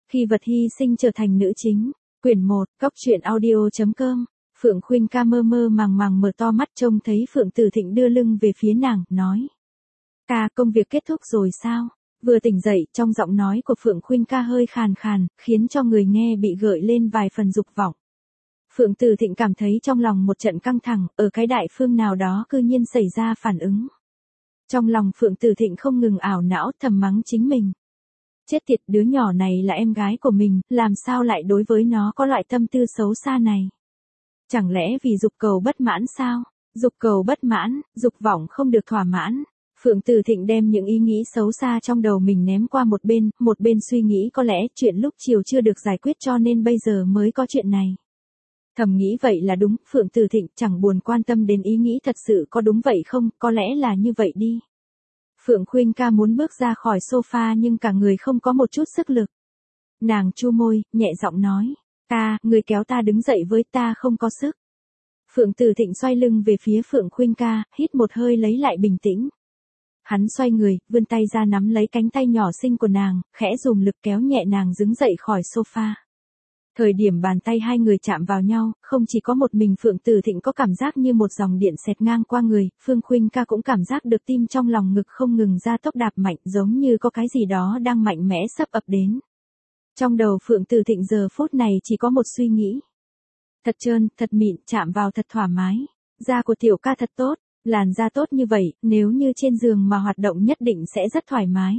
Khi vật hy sinh trở thành nữ chính. Quyển 1, Cóc truyện audio.com. Phượng Khuynh ca mơ mơ màng màng mở to mắt trông thấy Phượng Tử Thịnh đưa lưng về phía nàng, nói. Ca, công việc kết thúc rồi sao? Vừa tỉnh dậy, trong giọng nói của Phượng Khuynh ca hơi khàn khàn, khiến cho người nghe bị gợi lên vài phần dục vọng. Phượng Tử Thịnh cảm thấy trong lòng một trận căng thẳng, ở cái đại phương nào đó cư nhiên xảy ra phản ứng. Trong lòng Phượng Tử Thịnh không ngừng ảo não thầm mắng chính mình. Chết tiệt, đứa nhỏ này là em gái của mình, làm sao lại đối với nó có loại tâm tư xấu xa này? Chẳng lẽ vì dục cầu bất mãn sao? Dục cầu bất mãn, dục vọng không được thỏa mãn. Phượng Tử Thịnh đem những ý nghĩ xấu xa trong đầu mình ném qua một bên suy nghĩ có lẽ chuyện lúc chiều chưa được giải quyết cho nên bây giờ mới có chuyện này. Thầm nghĩ vậy là đúng, Phượng Tử Thịnh chẳng buồn quan tâm đến ý nghĩ thật sự có đúng vậy không, có lẽ là như vậy đi. Phượng Khuynh ca muốn bước ra khỏi sofa nhưng cả người không có một chút sức lực. Nàng chu môi, nhẹ giọng nói, ca, người kéo ta đứng dậy với, ta không có sức. Phượng Tử Thịnh xoay lưng về phía Phượng Khuynh ca, hít một hơi lấy lại bình tĩnh. Hắn xoay người, vươn tay ra nắm lấy cánh tay nhỏ xinh của nàng, khẽ dùng lực kéo nhẹ nàng đứng dậy khỏi sofa. Thời điểm bàn tay hai người chạm vào nhau, không chỉ có một mình Phượng Tử Thịnh có cảm giác như một dòng điện xẹt ngang qua người, Phương Khuynh ca cũng cảm giác được tim trong lòng ngực không ngừng ra tốc đạp mạnh giống như có cái gì đó đang mạnh mẽ sắp ập đến. Trong đầu Phượng Tử Thịnh giờ phút này chỉ có một suy nghĩ. Thật trơn, thật mịn, chạm vào thật thoải mái. Da của tiểu ca thật tốt, làn da tốt như vậy, nếu như trên giường mà hoạt động nhất định sẽ rất thoải mái.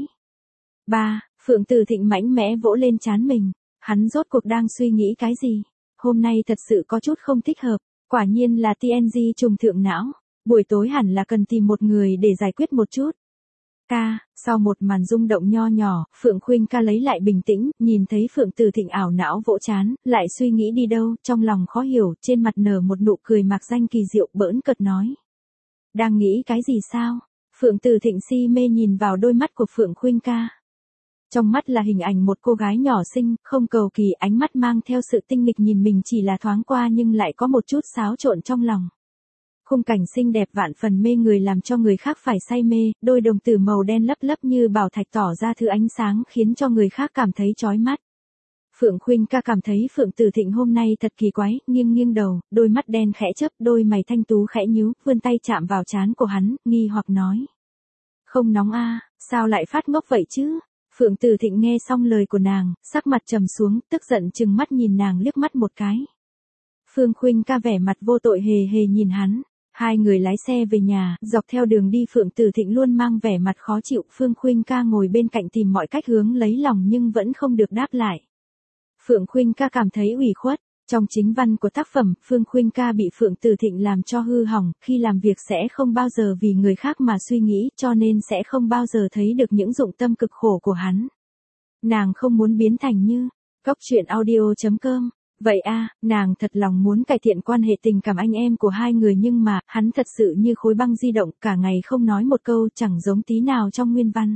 3. Phượng Tử Thịnh mạnh mẽ vỗ lên trán mình. Hắn rốt cuộc đang suy nghĩ cái gì? Hôm nay thật sự có chút không thích hợp, quả nhiên là TNG trùng thượng não. Buổi tối hẳn là cần tìm một người để giải quyết một chút. Ca, sau một màn rung động nho nhỏ, Phượng Khuynh ca lấy lại bình tĩnh, nhìn thấy Phượng Tử Thịnh ảo não vỗ trán, lại suy nghĩ đi đâu, trong lòng khó hiểu, trên mặt nở một nụ cười mạc danh kỳ diệu bỡn cợt nói. Đang nghĩ cái gì sao? Phượng Tử Thịnh si mê nhìn vào đôi mắt của Phượng Khuynh ca. Trong mắt là hình ảnh một cô gái nhỏ xinh, không cầu kỳ, ánh mắt mang theo sự tinh nghịch nhìn mình chỉ là thoáng qua nhưng lại có một chút xáo trộn trong lòng. Khung cảnh xinh đẹp vạn phần mê người làm cho người khác phải say mê, đôi đồng tử màu đen lấp lấp như bảo thạch tỏ ra thứ ánh sáng khiến cho người khác cảm thấy chói mắt. Phượng Khuynh ca cảm thấy Phượng Tử Thịnh hôm nay thật kỳ quái, nghiêng nghiêng đầu, đôi mắt đen khẽ chớp, đôi mày thanh tú khẽ nhíu, vươn tay chạm vào trán của hắn, nghi hoặc nói. Không nóng a, sao lại phát ngốc vậy chứ? Phượng Tử Thịnh nghe xong lời của nàng, sắc mặt trầm xuống, tức giận trừng mắt nhìn nàng liếc mắt một cái. Phương Khuynh ca vẻ mặt vô tội hề hề nhìn hắn. Hai người lái xe về nhà, dọc theo đường đi Phượng Tử Thịnh luôn mang vẻ mặt khó chịu, Phương Khuynh ca ngồi bên cạnh tìm mọi cách hướng lấy lòng nhưng vẫn không được đáp lại. Phượng Khuynh ca cảm thấy ủy khuất. Trong chính văn của tác phẩm, Phương Khuynh ca bị Phượng Tử Thịnh làm cho hư hỏng, khi làm việc sẽ không bao giờ vì người khác mà suy nghĩ, cho nên sẽ không bao giờ thấy được những dụng tâm cực khổ của hắn. Nàng không muốn biến thành như Cóc truyện audio.com. Vậy a, nàng thật lòng muốn cải thiện quan hệ tình cảm anh em của hai người nhưng mà, hắn thật sự như khối băng di động, cả ngày không nói một câu, chẳng giống tí nào trong nguyên văn.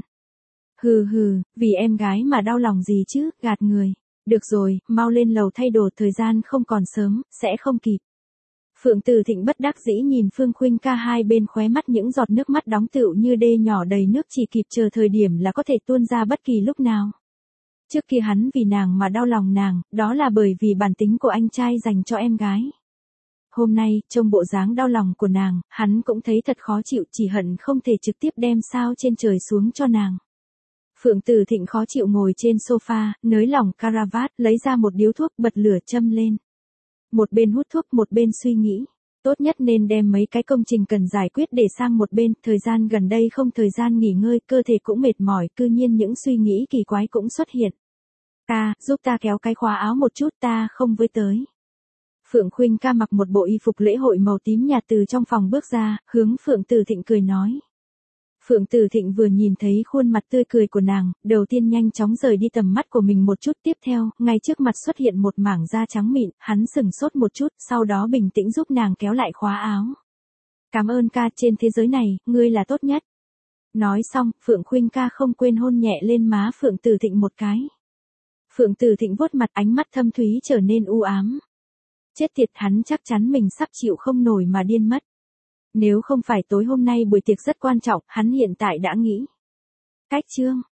Hừ, vì em gái mà đau lòng gì chứ, gạt người. Được rồi, mau lên lầu thay đồ, thời gian không còn sớm, sẽ không kịp. Phượng Tử Thịnh bất đắc dĩ nhìn Phương Khuynh ca, hai bên khóe mắt những giọt nước mắt đóng tựu như đê nhỏ đầy nước chỉ kịp chờ thời điểm là có thể tuôn ra bất kỳ lúc nào. Trước kia hắn vì nàng mà đau lòng nàng, đó là bởi vì bản tính của anh trai dành cho em gái. Hôm nay, trông bộ dáng đau lòng của nàng, hắn cũng thấy thật khó chịu, chỉ hận không thể trực tiếp đem sao trên trời xuống cho nàng. Phượng Tử Thịnh khó chịu ngồi trên sofa, nới lỏng caravat, lấy ra một điếu thuốc, bật lửa châm lên. Một bên hút thuốc một bên suy nghĩ. Tốt nhất nên đem mấy cái công trình cần giải quyết để sang một bên, thời gian gần đây không thời gian nghỉ ngơi, cơ thể cũng mệt mỏi, cư nhiên những suy nghĩ kỳ quái cũng xuất hiện. Ca, giúp ta kéo cái khóa áo một chút, ta không với tới. Phượng Khuynh ca mặc một bộ y phục lễ hội màu tím nhạt từ trong phòng bước ra, hướng Phượng Tử Thịnh cười nói. Phượng Tử Thịnh vừa nhìn thấy khuôn mặt tươi cười của nàng, đầu tiên nhanh chóng rời đi tầm mắt của mình một chút, tiếp theo, ngay trước mặt xuất hiện một mảng da trắng mịn, hắn sừng sốt một chút, sau đó bình tĩnh giúp nàng kéo lại khóa áo. Cảm ơn ca, trên thế giới này, ngươi là tốt nhất. Nói xong, Phượng Khuynh ca không quên hôn nhẹ lên má Phượng Tử Thịnh một cái. Phượng Tử Thịnh vuốt mặt, ánh mắt thâm thúy trở nên u ám. Chết tiệt, hắn chắc chắn mình sắp chịu không nổi mà điên mất. Nếu không phải tối hôm nay buổi tiệc rất quan trọng, hắn hiện tại đã nghĩ. Cách chương.